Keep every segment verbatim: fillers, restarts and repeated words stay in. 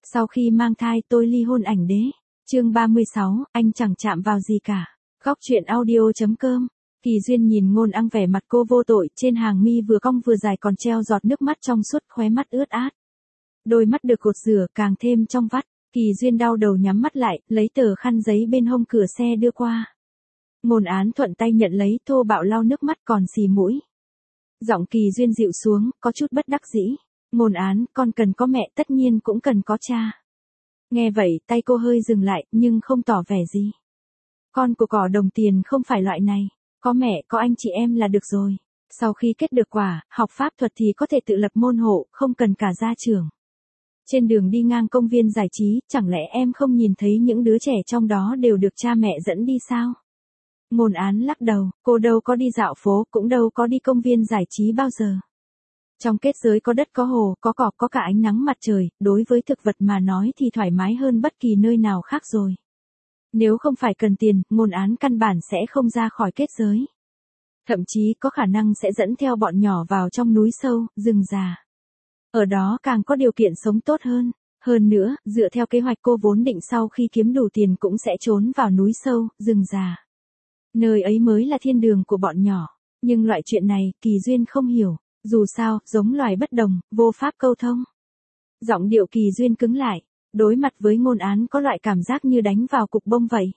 Sau khi mang thai tôi ly hôn ảnh đế. Chương ba mươi sáu, anh chẳng chạm vào gì cả. Góc truyện audio.com. Kỳ Duyên nhìn Ngôn Ang vẻ mặt cô vô tội, trên hàng mi vừa cong vừa dài còn treo giọt nước mắt trong suốt, khóe mắt ướt át. Đôi mắt được cột rửa càng thêm trong vắt. Kỳ Duyên đau đầu nhắm mắt lại, lấy tờ khăn giấy bên hông cửa xe đưa qua. Ngôn Án thuận tay nhận lấy, thô bạo lau nước mắt còn xì mũi. Giọng Kỳ Duyên dịu xuống, có chút bất đắc dĩ. Ngôn Án, con cần có mẹ, tất nhiên cũng cần có cha. Nghe vậy, tay cô hơi dừng lại, nhưng không tỏ vẻ gì. Con của cỏ đồng tiền không phải loại này. Có mẹ, có anh chị em là được rồi. Sau khi kết được quả, học pháp thuật thì có thể tự lập môn hộ, không cần cả gia trưởng. Trên đường đi ngang công viên giải trí, chẳng lẽ em không nhìn thấy những đứa trẻ trong đó đều được cha mẹ dẫn đi sao? Ngôn Án lắc đầu, cô đâu có đi dạo phố, cũng đâu có đi công viên giải trí bao giờ. Trong kết giới có đất có hồ, có cỏ, có cả ánh nắng mặt trời, đối với thực vật mà nói thì thoải mái hơn bất kỳ nơi nào khác rồi. Nếu không phải cần tiền, Ngôn Án căn bản sẽ không ra khỏi kết giới. Thậm chí có khả năng sẽ dẫn theo bọn nhỏ vào trong núi sâu, rừng già. Ở đó càng có điều kiện sống tốt hơn. Hơn nữa, dựa theo kế hoạch cô vốn định sau khi kiếm đủ tiền cũng sẽ trốn vào núi sâu, rừng già. Nơi ấy mới là thiên đường của bọn nhỏ. Nhưng loại chuyện này, Kỳ Duyên không hiểu. Dù sao, giống loài bất đồng, vô pháp câu thông. Giọng điệu Kỳ Duyên cứng lại. Đối mặt với Ngôn Án có loại cảm giác như đánh vào cục bông vậy.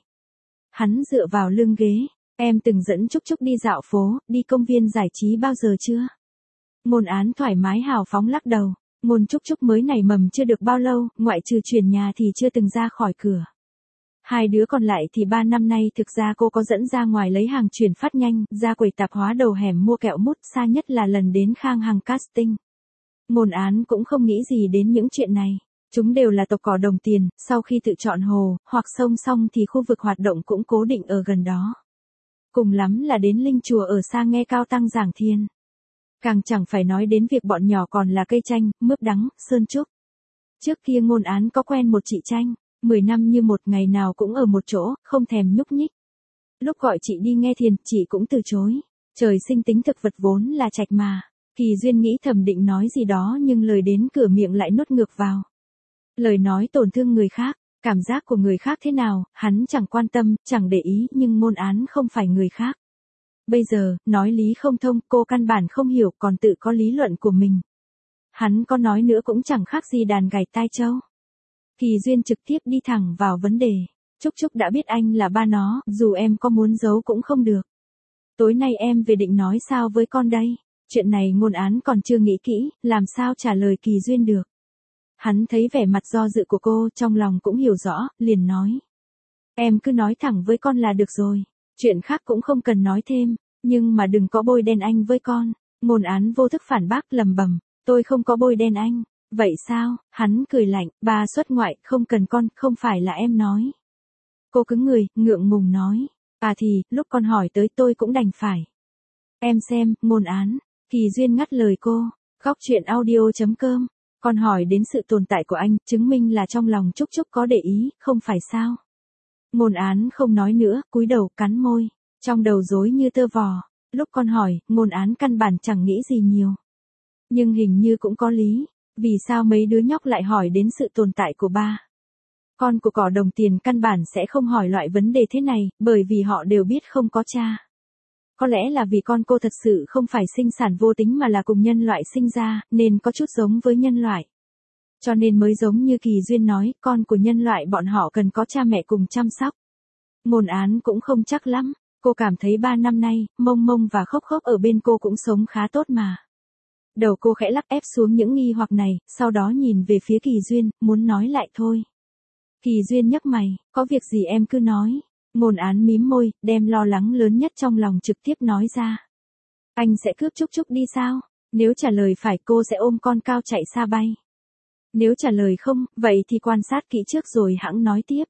Hắn dựa vào lưng ghế. Em từng dẫn Trúc Trúc đi dạo phố, đi công viên giải trí bao giờ chưa? Ngôn Án thoải mái hào phóng lắc đầu. Ngôn Trúc Trúc mới nảy mầm chưa được bao lâu, ngoại trừ chuyển nhà thì chưa từng ra khỏi cửa. Hai đứa còn lại thì ba năm nay thực ra cô có dẫn ra ngoài lấy hàng chuyển phát nhanh, ra quầy tạp hóa đầu hẻm mua kẹo mút, xa nhất là lần đến Khang Hằng casting. Ngôn Án cũng không nghĩ gì đến những chuyện này. Chúng đều là tộc cỏ đồng tiền, sau khi tự chọn hồ, hoặc sông xong thì khu vực hoạt động cũng cố định ở gần đó. Cùng lắm là đến linh chùa ở xa nghe Cao Tăng giảng thiền. Càng chẳng phải nói đến việc bọn nhỏ còn là cây chanh, mướp đắng, sơn trúc. Trước kia Ngôn Án có quen một chị chanh, mười năm như một ngày nào cũng ở một chỗ, không thèm nhúc nhích. Lúc gọi chị đi nghe thiền, chị cũng từ chối. Trời sinh tính thực vật vốn là trạch mà. Kỳ Duyên nghĩ thầm định nói gì đó nhưng lời đến cửa miệng lại nuốt ngược vào. Lời nói tổn thương người khác, cảm giác của người khác thế nào, hắn chẳng quan tâm, chẳng để ý, nhưng Ngôn Án không phải người khác. Bây giờ, nói lý không thông, cô căn bản không hiểu, còn tự có lý luận của mình. Hắn có nói nữa cũng chẳng khác gì đàn gảy tai trâu. Kỳ Duyên trực tiếp đi thẳng vào vấn đề. Trúc Trúc đã biết anh là ba nó, dù em có muốn giấu cũng không được. Tối nay em về định nói sao với con đây? Chuyện này Ngôn Án còn chưa nghĩ kỹ, làm sao trả lời Kỳ Duyên được. Hắn thấy vẻ mặt do dự của cô, trong lòng cũng hiểu rõ, liền nói. Em cứ nói thẳng với con là được rồi, chuyện khác cũng không cần nói thêm, nhưng mà đừng có bôi đen anh với con. Ngôn Án vô thức phản bác lầm bầm, tôi không có bôi đen anh. Vậy sao? Hắn cười lạnh, ba xuất ngoại, không cần con, không phải là em nói. Cô cứng người, ngượng ngùng nói. À thì, lúc con hỏi tới tôi cũng đành phải. Em xem, Ngôn Án. Kỳ Duyên ngắt lời cô. Góc truyện audio.com. Con hỏi đến sự tồn tại của anh, chứng minh là trong lòng Trúc Trúc có để ý, không phải sao? Ngôn Án không nói nữa, cúi đầu cắn môi. Trong đầu rối như tơ vò. Lúc con hỏi, Ngôn Án căn bản chẳng nghĩ gì nhiều. Nhưng hình như cũng có lý. Vì sao mấy đứa nhóc lại hỏi đến sự tồn tại của ba? Con của cỏ đồng tiền căn bản sẽ không hỏi loại vấn đề thế này, bởi vì họ đều biết không có cha. Có lẽ là vì con cô thật sự không phải sinh sản vô tính mà là cùng nhân loại sinh ra, nên có chút giống với nhân loại. Cho nên mới giống như Kỳ Duyên nói, con của nhân loại bọn họ cần có cha mẹ cùng chăm sóc. Ngôn Án cũng không chắc lắm, cô cảm thấy ba năm nay, Mông Mông và Khốc Khốc ở bên cô cũng sống khá tốt mà. Đầu cô khẽ lắc ép xuống những nghi hoặc này, sau đó nhìn về phía Kỳ Duyên, muốn nói lại thôi. Kỳ Duyên nhấc mày, có việc gì em cứ nói. Ngôn Án mím môi, đem lo lắng lớn nhất trong lòng trực tiếp nói ra. Anh sẽ cướp Trúc Trúc đi sao? Nếu trả lời phải cô sẽ ôm con cao chạy xa bay. Nếu trả lời không, vậy thì quan sát kỹ trước rồi hẵng nói tiếp.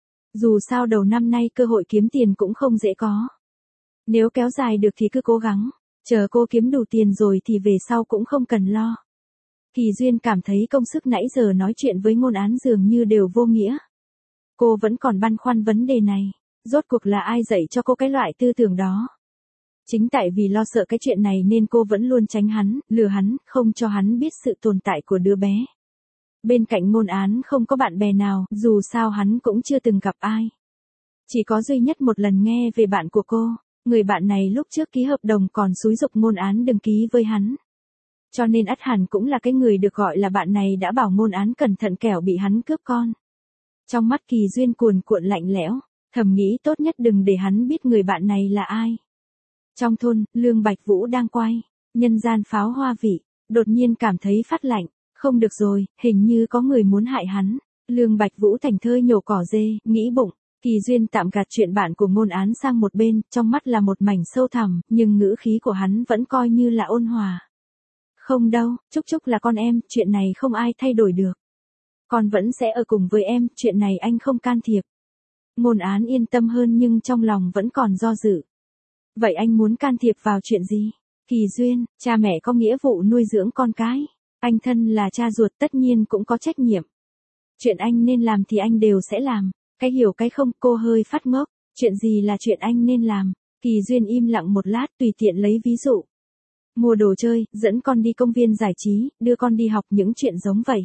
Dù sao đầu năm nay cơ hội kiếm tiền cũng không dễ có. Nếu kéo dài được thì cứ cố gắng. Chờ cô kiếm đủ tiền rồi thì về sau cũng không cần lo. Kỳ Duyên cảm thấy công sức nãy giờ nói chuyện với Ngôn Án dường như đều vô nghĩa. Cô vẫn còn băn khoăn vấn đề này. Rốt cuộc là ai dạy cho cô cái loại tư tưởng đó? Chính tại vì lo sợ cái chuyện này nên cô vẫn luôn tránh hắn, lừa hắn, không cho hắn biết sự tồn tại của đứa bé. Bên cạnh Ngôn Án không có bạn bè nào, dù sao hắn cũng chưa từng gặp ai. Chỉ có duy nhất một lần nghe về bạn của cô, người bạn này lúc trước ký hợp đồng còn xúi giục Ngôn Án đừng ký với hắn. Cho nên ắt hẳn cũng là cái người được gọi là bạn này đã bảo Ngôn Án cẩn thận kẻo bị hắn cướp con. Trong mắt Kỳ Duyên cuồn cuộn lạnh lẽo, thầm nghĩ tốt nhất đừng để hắn biết người bạn này là ai. Trong thôn, Lương Bạch Vũ đang quay, nhân gian pháo hoa vị, đột nhiên cảm thấy phát lạnh, không được rồi, hình như có người muốn hại hắn. Lương Bạch Vũ thành thơi nhổ cỏ dê, nghĩ bụng, Kỳ Duyên tạm gạt chuyện bạn của Ngôn Án sang một bên, trong mắt là một mảnh sâu thẳm, nhưng ngữ khí của hắn vẫn coi như là ôn hòa. Không đâu, Trúc Trúc là con em, chuyện này không ai thay đổi được. Con vẫn sẽ ở cùng với em, chuyện này anh không can thiệp. Ngôn Án yên tâm hơn nhưng trong lòng vẫn còn do dự. Vậy anh muốn can thiệp vào chuyện gì? Kỳ Duyên, cha mẹ có nghĩa vụ nuôi dưỡng con cái. Anh thân là cha ruột tất nhiên cũng có trách nhiệm. Chuyện anh nên làm thì anh đều sẽ làm. Cái hiểu cái không, cô hơi phát ngốc. Chuyện gì là chuyện anh nên làm? Kỳ Duyên im lặng một lát tùy tiện lấy ví dụ. Mua đồ chơi, dẫn con đi công viên giải trí, đưa con đi học những chuyện giống vậy.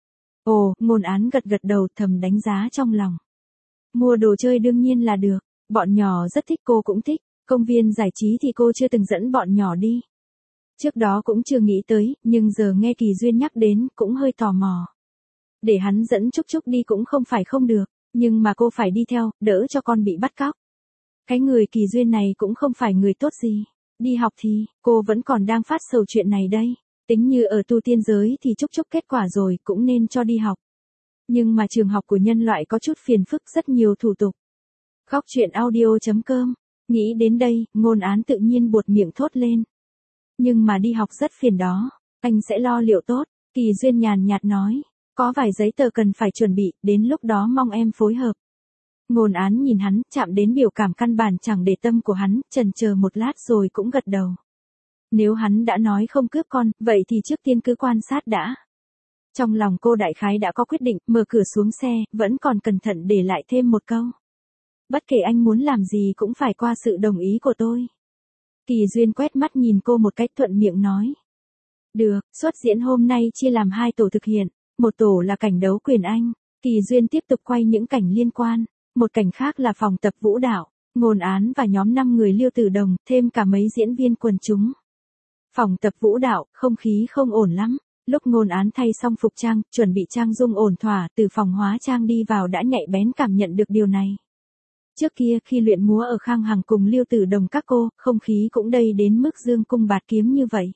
Ồ, Ngôn Án gật gật đầu thầm đánh giá trong lòng. Mua đồ chơi đương nhiên là được. Bọn nhỏ rất thích, cô cũng thích. Công viên giải trí thì cô chưa từng dẫn bọn nhỏ đi. Trước đó cũng chưa nghĩ tới, nhưng giờ nghe Kỳ Duyên nhắc đến cũng hơi tò mò. Để hắn dẫn Trúc Trúc đi cũng không phải không được, nhưng mà cô phải đi theo, đỡ cho con bị bắt cóc. Cái người Kỳ Duyên này cũng không phải người tốt gì. Đi học thì, cô vẫn còn đang phát sầu chuyện này đây. Tính như ở tu tiên giới thì Trúc Trúc kết quả rồi cũng nên cho đi học. Nhưng mà trường học của nhân loại có chút phiền phức, rất nhiều thủ tục. Góc truyện audio chấm com. Nghĩ đến đây, Ngôn Án tự nhiên buột miệng thốt lên. Nhưng mà đi học rất phiền đó, anh sẽ lo liệu tốt. Kỳ Duyên nhàn nhạt nói, có vài giấy tờ cần phải chuẩn bị, đến lúc đó mong em phối hợp. Ngôn Án nhìn hắn, chạm đến biểu cảm căn bản chẳng để tâm của hắn, chần chờ một lát rồi cũng gật đầu. Nếu hắn đã nói không cướp con, vậy thì trước tiên cứ quan sát đã. Trong lòng cô đại khái đã có quyết định, mở cửa xuống xe, vẫn còn cẩn thận để lại thêm một câu. Bất kể anh muốn làm gì cũng phải qua sự đồng ý của tôi. Kỳ Duyên quét mắt nhìn cô một cách thuận miệng nói. Được, xuất diễn hôm nay chia làm hai tổ thực hiện, một tổ là cảnh đấu quyền Anh. Kỳ Duyên tiếp tục quay những cảnh liên quan, một cảnh khác là phòng tập vũ đạo, Ngôn Án và nhóm năm người Liêu Tử Đồng, thêm cả mấy diễn viên quần chúng. Phòng tập vũ đạo, không khí không ổn lắm. Lúc Ngôn Án thay xong phục trang, chuẩn bị trang dung ổn thỏa, từ phòng hóa trang đi vào đã nhạy bén cảm nhận được điều này. Trước kia khi luyện múa ở Khang Hằng cùng Liêu Tử Đồng các cô, không khí cũng đầy đến mức dương cung bạt kiếm như vậy.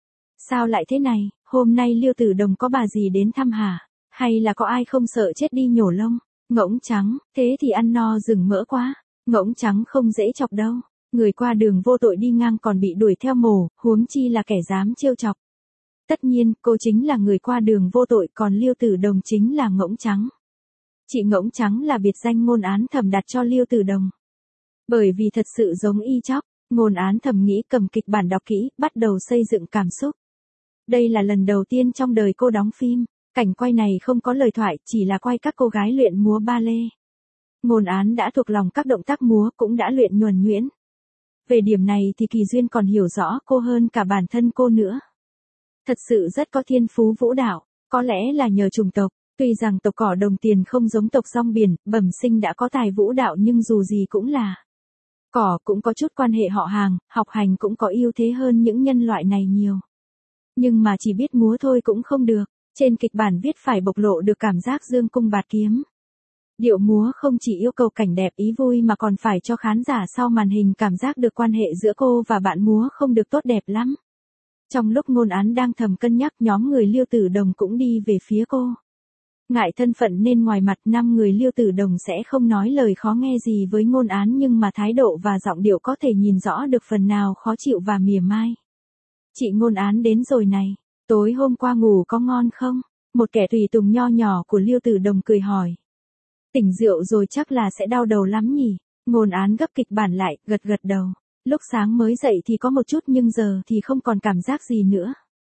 Sao lại thế này, hôm nay Liêu Tử Đồng có bà gì đến thăm hả? Hay là có ai không sợ chết đi nhổ lông? Ngỗng trắng, thế thì ăn no rừng mỡ quá. Ngỗng trắng không dễ chọc đâu. Người qua đường vô tội đi ngang còn bị đuổi theo mổ, huống chi là kẻ dám trêu chọc. Tất nhiên, cô chính là người qua đường vô tội, còn Liêu Tử Đồng chính là ngỗng trắng. Chị ngỗng trắng là biệt danh Ngôn Án thầm đặt cho Liêu Tử Đồng. Bởi vì thật sự giống y chóc, Ngôn Án thầm nghĩ cầm kịch bản đọc kỹ, bắt đầu xây dựng cảm xúc. Đây là lần đầu tiên trong đời cô đóng phim, cảnh quay này không có lời thoại, chỉ là quay các cô gái luyện múa ba lê. Ngôn Án đã thuộc lòng các động tác múa, cũng đã luyện nhuần nhuyễn. Về điểm này thì Kỳ Duyên còn hiểu rõ cô hơn cả bản thân cô nữa. Thật sự rất có thiên phú vũ đạo, có lẽ là nhờ chủng tộc. Tuy rằng tộc cỏ đồng tiền không giống tộc rong biển, bẩm sinh đã có tài vũ đạo nhưng dù gì cũng là cỏ, cũng có chút quan hệ họ hàng, học hành cũng có ưu thế hơn những nhân loại này nhiều. Nhưng mà chỉ biết múa thôi cũng không được, trên kịch bản viết phải bộc lộ được cảm giác dương cung bạt kiếm. Điệu múa không chỉ yêu cầu cảnh đẹp ý vui mà còn phải cho khán giả sau màn hình cảm giác được quan hệ giữa cô và bạn múa không được tốt đẹp lắm. Trong lúc Ngôn Án đang thầm cân nhắc, nhóm người Liêu Tử Đồng cũng đi về phía cô. Ngại thân phận nên ngoài mặt năm người Liêu Tử Đồng sẽ không nói lời khó nghe gì với Ngôn Án, nhưng mà thái độ và giọng điệu có thể nhìn rõ được phần nào khó chịu và mỉa mai. Chị Ngôn Án đến rồi này, tối hôm qua ngủ có ngon không? Một kẻ tùy tùng nho nhỏ của Liêu Tử Đồng cười hỏi. Tỉnh rượu rồi chắc là sẽ đau đầu lắm nhỉ? Ngôn Án gấp kịch bản lại, gật gật đầu. Lúc sáng mới dậy thì có một chút nhưng giờ thì không còn cảm giác gì nữa.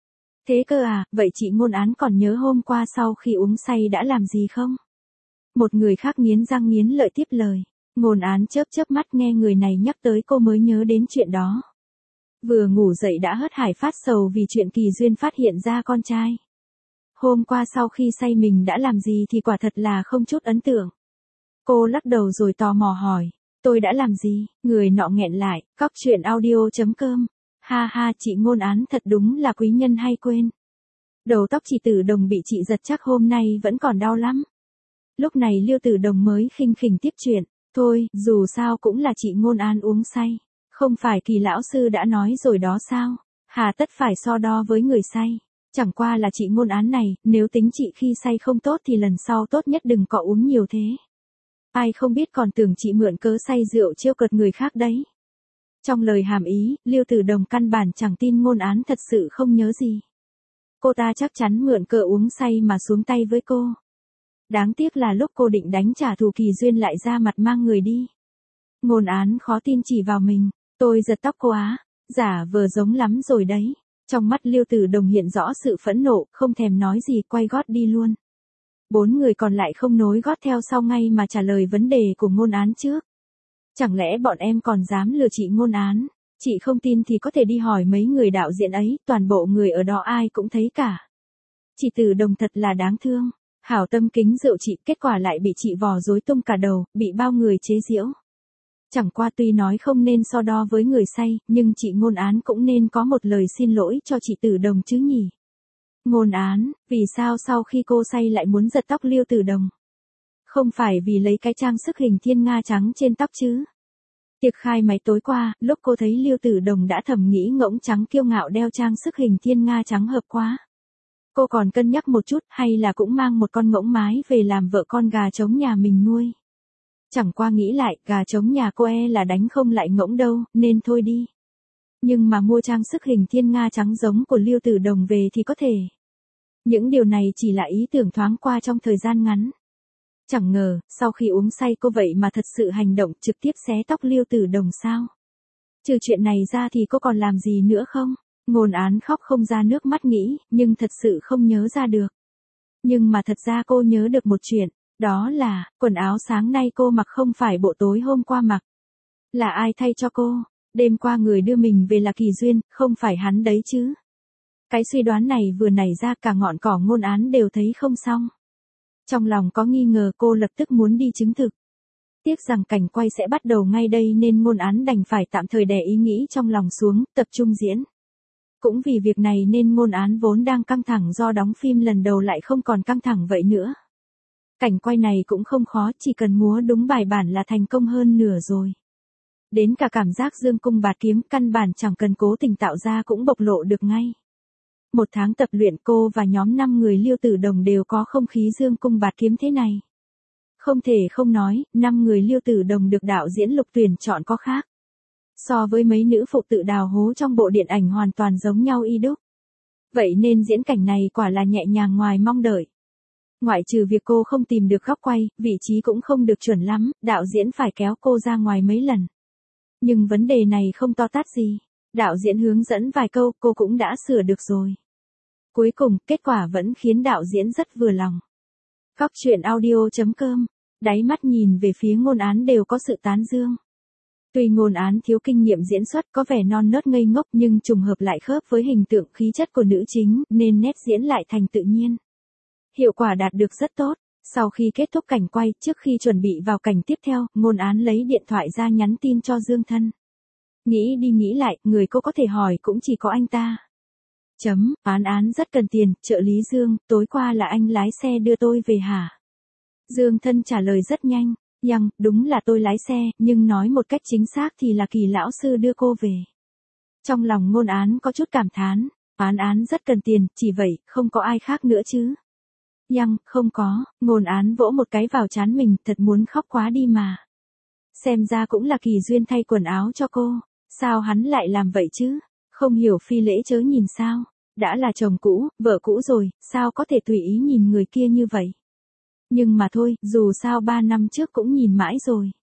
Thế cơ à, vậy chị Ngôn Án còn nhớ hôm qua sau khi uống say đã làm gì không? Một người khác nghiến răng nghiến lợi tiếp lời. Ngôn Án chớp chớp mắt nghe người này nhắc tới cô mới nhớ đến chuyện đó. Vừa ngủ dậy đã hớt hải phát sầu vì chuyện Kỳ Duyên phát hiện ra con trai. Hôm qua sau khi say mình đã làm gì thì quả thật là không chút ấn tượng. Cô lắc đầu rồi tò mò hỏi, tôi đã làm gì? Người nọ nghẹn lại, cóc truyện audio chấm com. Ha ha, chị ngôn án thật đúng là quý nhân hay quên. Đầu tóc chị Tử Đồng bị chị giật chắc hôm nay vẫn còn đau lắm. Lúc này Liêu Tử Đồng mới khinh khỉnh tiếp chuyện, thôi, dù sao cũng là chị ngôn án uống say. Không phải Kỳ lão sư đã nói rồi đó sao? Hà tất phải so đo với người say. Chẳng qua là chị ngôn án này, nếu tính chị khi say không tốt thì lần sau tốt nhất đừng có uống nhiều thế. Ai không biết còn tưởng chị mượn cớ say rượu trêu cợt người khác đấy. Trong lời hàm ý, Liêu Tử Đồng căn bản chẳng tin ngôn án thật sự không nhớ gì. Cô ta chắc chắn mượn cớ uống say mà xuống tay với cô. Đáng tiếc là lúc cô định đánh trả thù Kỳ Duyên lại ra mặt mang người đi. Ngôn án khó tin chỉ vào mình, tôi giật tóc cô á, giả vờ giống lắm rồi đấy. Trong mắt Liêu Tử Đồng hiện rõ sự phẫn nộ, không thèm nói gì quay gót đi luôn. Bốn người còn lại không nối gót theo sau ngay mà trả lời vấn đề của ngôn án trước. Chẳng lẽ bọn em còn dám lừa chị ngôn án? Chị không tin thì có thể đi hỏi mấy người đạo diễn ấy, toàn bộ người ở đó ai cũng thấy cả. Chị Tử Đồng thật là đáng thương. Hảo tâm kính rượu chị, kết quả lại bị chị vò rối tung cả đầu, bị bao người chế giễu. Chẳng qua tuy nói không nên so đo với người say, nhưng chị ngôn án cũng nên có một lời xin lỗi cho chị Tử Đồng chứ nhỉ. Ngôn án, vì sao sau khi cô say lại muốn giật tóc Liêu Tử Đồng? Không phải vì lấy cái trang sức hình thiên nga trắng trên tóc chứ? Tiệc khai máy tối qua, lúc cô thấy Liêu Tử Đồng đã thầm nghĩ ngỗng trắng kiêu ngạo đeo trang sức hình thiên nga trắng hợp quá. Cô còn cân nhắc một chút hay là cũng mang một con ngỗng mái về làm vợ con gà trống nhà mình nuôi. Chẳng qua nghĩ lại, gà trống nhà cô e là đánh không lại ngỗng đâu, nên thôi đi. Nhưng mà mua trang sức hình thiên nga trắng giống của Liêu Tử Đồng về thì có thể. Những điều này chỉ là ý tưởng thoáng qua trong thời gian ngắn. Chẳng ngờ, sau khi uống say cô vậy mà thật sự hành động trực tiếp xé tóc Liêu Tử Đồng sao? Trừ chuyện này ra thì cô còn làm gì nữa không? Ngôn án khóc không ra nước mắt nghĩ, nhưng thật sự không nhớ ra được. Nhưng mà thật ra cô nhớ được một chuyện, đó là, quần áo sáng nay cô mặc không phải bộ tối hôm qua mặc. Là ai thay cho cô? Đêm qua người đưa mình về là Kỳ Duyên, không phải hắn đấy chứ? Cái suy đoán này vừa nảy ra cả ngọn cỏ ngôn án đều thấy không xong. Trong lòng có nghi ngờ cô lập tức muốn đi chứng thực. Tiếc rằng cảnh quay sẽ bắt đầu ngay đây nên ngôn án đành phải tạm thời đè ý nghĩ trong lòng xuống, tập trung diễn. Cũng vì việc này nên ngôn án vốn đang căng thẳng do đóng phim lần đầu lại không còn căng thẳng vậy nữa. Cảnh quay này cũng không khó, chỉ cần múa đúng bài bản là thành công hơn nửa rồi. Đến cả cảm giác dương cung bạt kiếm căn bản chẳng cần cố tình tạo ra cũng bộc lộ được ngay. Một tháng tập luyện cô và nhóm năm người Liêu Tử Đồng đều có không khí dương cung bạt kiếm thế này. Không thể không nói, năm người Liêu Tử Đồng được đạo diễn Lục tuyển chọn có khác. So với mấy nữ phụ tự đào hố trong bộ điện ảnh hoàn toàn giống nhau y đúc. Vậy nên diễn cảnh này quả là nhẹ nhàng ngoài mong đợi. Ngoại trừ việc cô không tìm được góc quay, vị trí cũng không được chuẩn lắm, đạo diễn phải kéo cô ra ngoài mấy lần. Nhưng vấn đề này không to tát gì. Đạo diễn hướng dẫn vài câu, cô cũng đã sửa được rồi. Cuối cùng, kết quả vẫn khiến đạo diễn rất vừa lòng. Cóc truyện audio chấm com, đáy mắt nhìn về phía ngôn án đều có sự tán dương. Tuy ngôn án thiếu kinh nghiệm diễn xuất có vẻ non nớt ngây ngốc nhưng trùng hợp lại khớp với hình tượng khí chất của nữ chính nên nét diễn lại thành tự nhiên. Hiệu quả đạt được rất tốt. Sau khi kết thúc cảnh quay, trước khi chuẩn bị vào cảnh tiếp theo, ngôn án lấy điện thoại ra nhắn tin cho Dương Thân. Nghĩ đi nghĩ lại, người cô có thể hỏi cũng chỉ có anh ta. Chấm, án án rất cần tiền, trợ lý Dương, tối qua là anh lái xe đưa tôi về hả? Dương Thân trả lời rất nhanh, Yang, đúng là tôi lái xe, nhưng nói một cách chính xác thì là Kỳ lão sư đưa cô về. Trong lòng ngôn án có chút cảm thán, án án rất cần tiền, chỉ vậy, không có ai khác nữa chứ. Yang, không có, ngôn án vỗ một cái vào trán mình, thật muốn khóc quá đi mà. Xem ra cũng là Kỳ Duyên thay quần áo cho cô, sao hắn lại làm vậy chứ? Không hiểu phi lễ chớ nhìn sao, đã là chồng cũ, vợ cũ rồi, sao có thể tùy ý nhìn người kia như vậy? Nhưng mà thôi, dù sao ba năm trước cũng nhìn mãi rồi.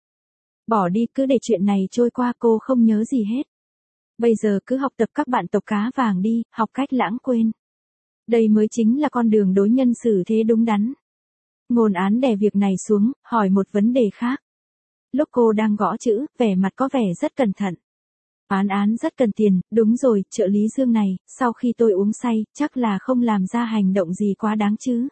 Bỏ đi, cứ để chuyện này trôi qua, cô không nhớ gì hết. Bây giờ cứ học tập các bạn tộc cá vàng đi, học cách lãng quên. Đây mới chính là con đường đối nhân xử thế đúng đắn. Ngôn án đè việc này xuống, hỏi một vấn đề khác. Lúc cô đang gõ chữ, vẻ mặt có vẻ rất cẩn thận. Án án rất cần tiền, đúng rồi, trợ lý Dương này, sau khi tôi uống say, chắc là không làm ra hành động gì quá đáng chứ.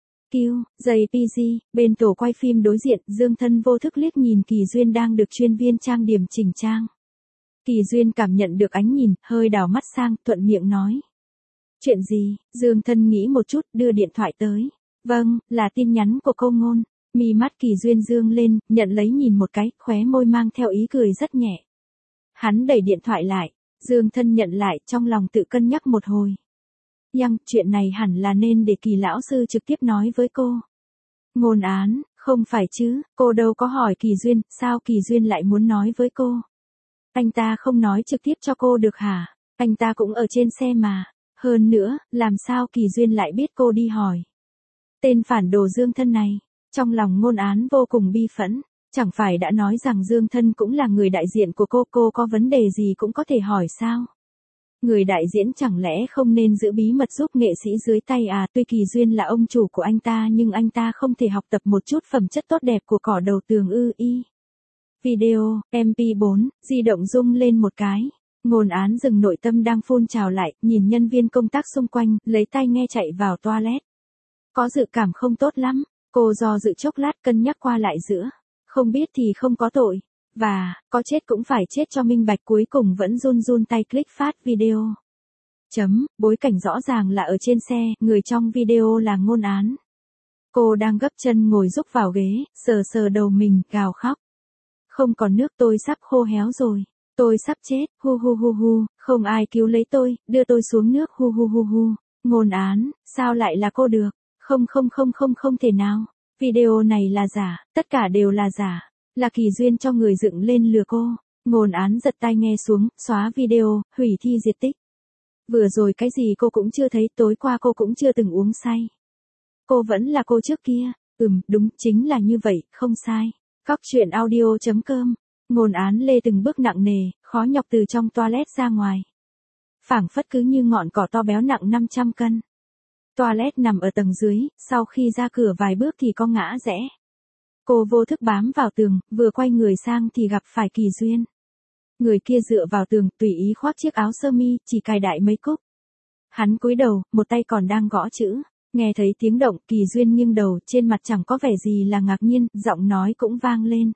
Q, giây pê giê, bên tổ quay phim đối diện, Dương Thân vô thức liếc nhìn Kỳ Duyên đang được chuyên viên trang điểm chỉnh trang. Kỳ Duyên cảm nhận được ánh nhìn, hơi đảo mắt sang, thuận miệng nói. Chuyện gì? Dương Thân nghĩ một chút, đưa điện thoại tới. Vâng, là tin nhắn của cô Ngôn. Mi mắt Kỳ Duyên dương lên, nhận lấy nhìn một cái, khóe môi mang theo ý cười rất nhẹ. Hắn đẩy điện thoại lại, Dương Thân nhận lại, trong lòng tự cân nhắc một hồi. Yang, chuyện này hẳn là nên để Kỳ lão sư trực tiếp nói với cô. Ngôn Án, không phải chứ, cô đâu có hỏi Kỳ Duyên, sao Kỳ Duyên lại muốn nói với cô? Anh ta không nói trực tiếp cho cô được hả? Anh ta cũng ở trên xe mà. Hơn nữa, làm sao Kỳ Duyên lại biết cô đi hỏi? Tên phản đồ Dương Thân này, trong lòng Ngôn Án vô cùng bi phẫn. Chẳng phải đã nói rằng Dương Thân cũng là người đại diện của cô, cô có vấn đề gì cũng có thể hỏi sao? Người đại diễn chẳng lẽ không nên giữ bí mật giúp nghệ sĩ dưới tay à? Tuy Kỳ Duyên là ông chủ của anh ta nhưng anh ta không thể học tập một chút phẩm chất tốt đẹp của cỏ đầu tường ư? Y. Video, em pê bốn, di động rung lên một cái. Ngôn Án dừng nội tâm đang phun trào lại, nhìn nhân viên công tác xung quanh, lấy tai nghe chạy vào toilet. Có dự cảm không tốt lắm, cô do dự chốc lát cân nhắc qua lại giữa. Không biết thì không có tội, và, có chết cũng phải chết cho minh bạch, cuối cùng vẫn run run tay click phát video. Chấm, bối cảnh rõ ràng là ở trên xe, người trong video là Ngôn Án. Cô đang gấp chân ngồi rúc vào ghế, sờ sờ đầu mình, gào khóc. Không còn nước, tôi sắp khô héo rồi. Tôi sắp chết, hu hu hu hu, không ai cứu lấy tôi, đưa tôi xuống nước, hu hu hu hu. Ngôn Án, sao lại là cô được? Không không không không không thể nào. Video này là giả, tất cả đều là giả. Là Kỳ Duyên cho người dựng lên lừa cô. Ngôn Án giật tai nghe xuống, xóa video, hủy thi diệt tích. Vừa rồi cái gì cô cũng chưa thấy, tối qua cô cũng chưa từng uống say. Cô vẫn là cô trước kia. Ừm, đúng, chính là như vậy, không sai. Góc truyện audio chấm com. Ngôn Án lê từng bước nặng nề, khó nhọc từ trong toilet ra ngoài. Phảng phất cứ như ngọn cỏ to béo nặng năm trăm cân. Toilet nằm ở tầng dưới, sau khi ra cửa vài bước thì có ngã rẽ. Cô vô thức bám vào tường, vừa quay người sang thì gặp phải Kỳ Duyên. Người kia dựa vào tường, tùy ý khoác chiếc áo sơ mi, chỉ cài đại mấy cúc. Hắn cúi đầu, một tay còn đang gõ chữ. Nghe thấy tiếng động, Kỳ Duyên nghiêng đầu, trên mặt chẳng có vẻ gì là ngạc nhiên, giọng nói cũng vang lên.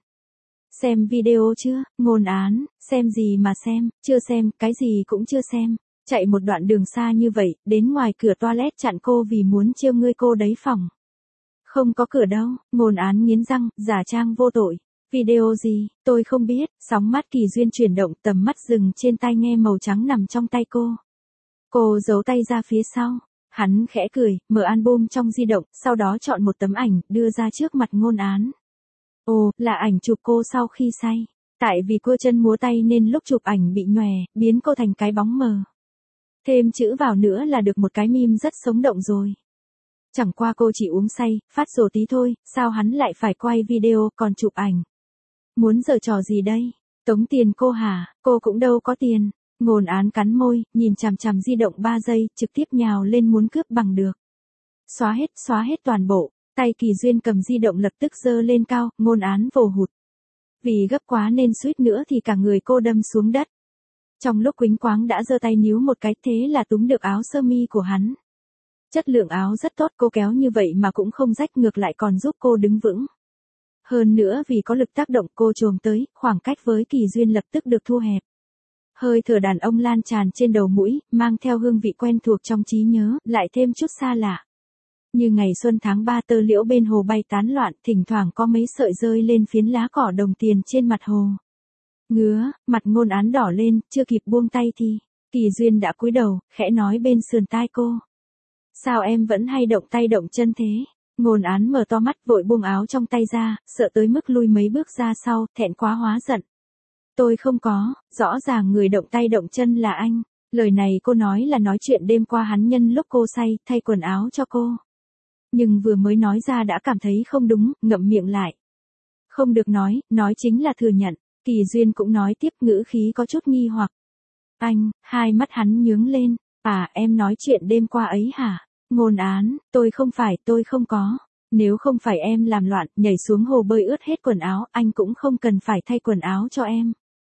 Xem video chưa? Ngôn Án, xem gì mà xem, chưa xem, cái gì cũng chưa xem. Chạy một đoạn đường xa như vậy, đến ngoài cửa toilet chặn cô vì muốn trêu ngươi cô đấy phòng. Không có cửa đâu, Ngôn Án nghiến răng, giả trang vô tội. Video gì, tôi không biết, sóng mắt Kỳ Duyên chuyển động, tầm mắt dừng trên tai nghe màu trắng nằm trong tay cô. Cô giấu tay ra phía sau. Hắn khẽ cười, mở album trong di động, sau đó chọn một tấm ảnh, đưa ra trước mặt Ngôn Án. Ồ, là ảnh chụp cô sau khi say. Tại vì cô chân múa tay nên lúc chụp ảnh bị nhòe, biến cô thành cái bóng mờ. Thêm chữ vào nữa là được một cái meme rất sống động rồi. Chẳng qua cô chỉ uống say, phát rồ tí thôi, sao hắn lại phải quay video còn chụp ảnh? Muốn giở trò gì đây? Tống tiền cô hả? Cô cũng đâu có tiền. Ngôn Án cắn môi, nhìn chằm chằm di động ba giây, trực tiếp nhào lên muốn cướp bằng được. Xóa hết, xóa hết toàn bộ. Tay Kỳ Duyên cầm di động lập tức giơ lên cao, Ngôn Án vồ hụt. Vì gấp quá nên suýt nữa thì cả người cô đâm xuống đất. Trong lúc quýnh quáng đã giơ tay níu một cái, thế là túm được áo sơ mi của hắn. Chất lượng áo rất tốt, cô kéo như vậy mà cũng không rách, ngược lại còn giúp cô đứng vững. Hơn nữa vì có lực tác động cô chồm tới, khoảng cách với Kỳ Duyên lập tức được thu hẹp. Hơi thở đàn ông lan tràn trên đầu mũi, mang theo hương vị quen thuộc trong trí nhớ, lại thêm chút xa lạ. Như ngày xuân tháng ba, tơ liễu bên hồ bay tán loạn, thỉnh thoảng có mấy sợi rơi lên phiến lá cỏ đồng tiền trên mặt hồ. Ngứa, mặt Ngôn Án đỏ lên, chưa kịp buông tay thì, Kỳ Duyên đã cúi đầu, khẽ nói bên sườn tai cô. Sao em vẫn hay động tay động chân thế? Ngôn Án mở to mắt, vội buông áo trong tay ra, sợ tới mức lui mấy bước ra sau, thẹn quá hóa giận. Tôi không có, rõ ràng người động tay động chân là anh. Lời này cô nói là nói chuyện đêm qua hắn nhân lúc cô say, thay quần áo cho cô. Nhưng vừa mới nói ra đã cảm thấy không đúng, ngậm miệng lại. Không được nói, nói chính là thừa nhận. Kỳ Duyên cũng nói tiếp, ngữ khí có chút nghi hoặc. Anh, hai mắt hắn nhướng lên. À, em nói chuyện đêm qua ấy hả? Ngôn Án, tôi không phải, tôi không có. Nếu không phải em làm loạn, nhảy xuống hồ bơi ướt hết quần áo, anh cũng không cần phải thay quần áo cho em.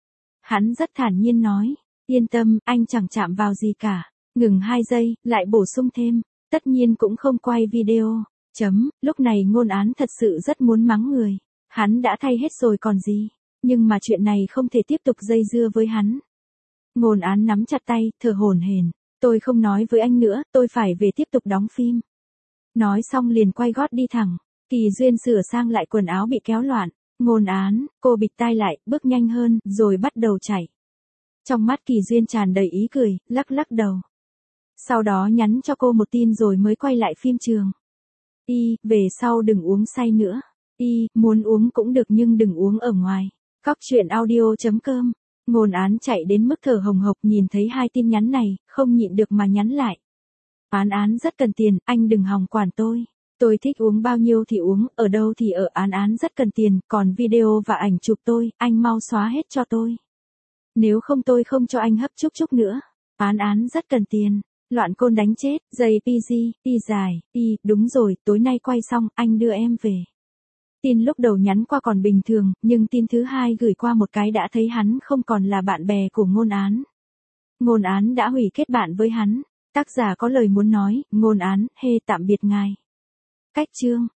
Hắn rất thản nhiên nói, yên tâm, anh chẳng chạm vào gì cả. Ngừng hai giây, lại bổ sung thêm, tất nhiên cũng không quay video. Chấm, lúc này Ngôn Án thật sự rất muốn mắng người. Hắn đã thay hết rồi còn gì. Nhưng mà chuyện này không thể tiếp tục dây dưa với hắn. Ngôn Án nắm chặt tay, thở hổn hển. Tôi không nói với anh nữa, tôi phải về tiếp tục đóng phim. Nói xong liền quay gót đi thẳng. Kỳ Duyên sửa sang lại quần áo bị kéo loạn. Ngôn Án, cô bịt tai lại, bước nhanh hơn, rồi bắt đầu chạy. Trong mắt Kỳ Duyên tràn đầy ý cười, lắc lắc đầu. Sau đó nhắn cho cô một tin rồi mới quay lại phim trường. Y, về sau đừng uống say nữa. Y, muốn uống cũng được nhưng đừng uống ở ngoài. Cóc truyện audio chấm com. Ngôn Án chạy đến mức thở hồng hộc nhìn thấy hai tin nhắn này, không nhịn được mà nhắn lại. Án Án rất cần tiền, anh đừng hòng quản tôi. Tôi thích uống bao nhiêu thì uống, ở đâu thì ở. Án Án rất cần tiền, còn video và ảnh chụp tôi, anh mau xóa hết cho tôi. Nếu không tôi không cho anh hấp chúc chúc nữa. Án Án rất cần tiền. Loạn côn đánh chết, giày pê giê, y dài, y, đúng rồi, tối nay quay xong, anh đưa em về. Tin lúc đầu nhắn qua còn bình thường, nhưng tin thứ hai gửi qua một cái đã thấy hắn không còn là bạn bè của Ngôn Án. Ngôn Án đã hủy kết bạn với hắn. Tác giả có lời muốn nói, Ngôn Án, hê tạm biệt ngài. Cách chương.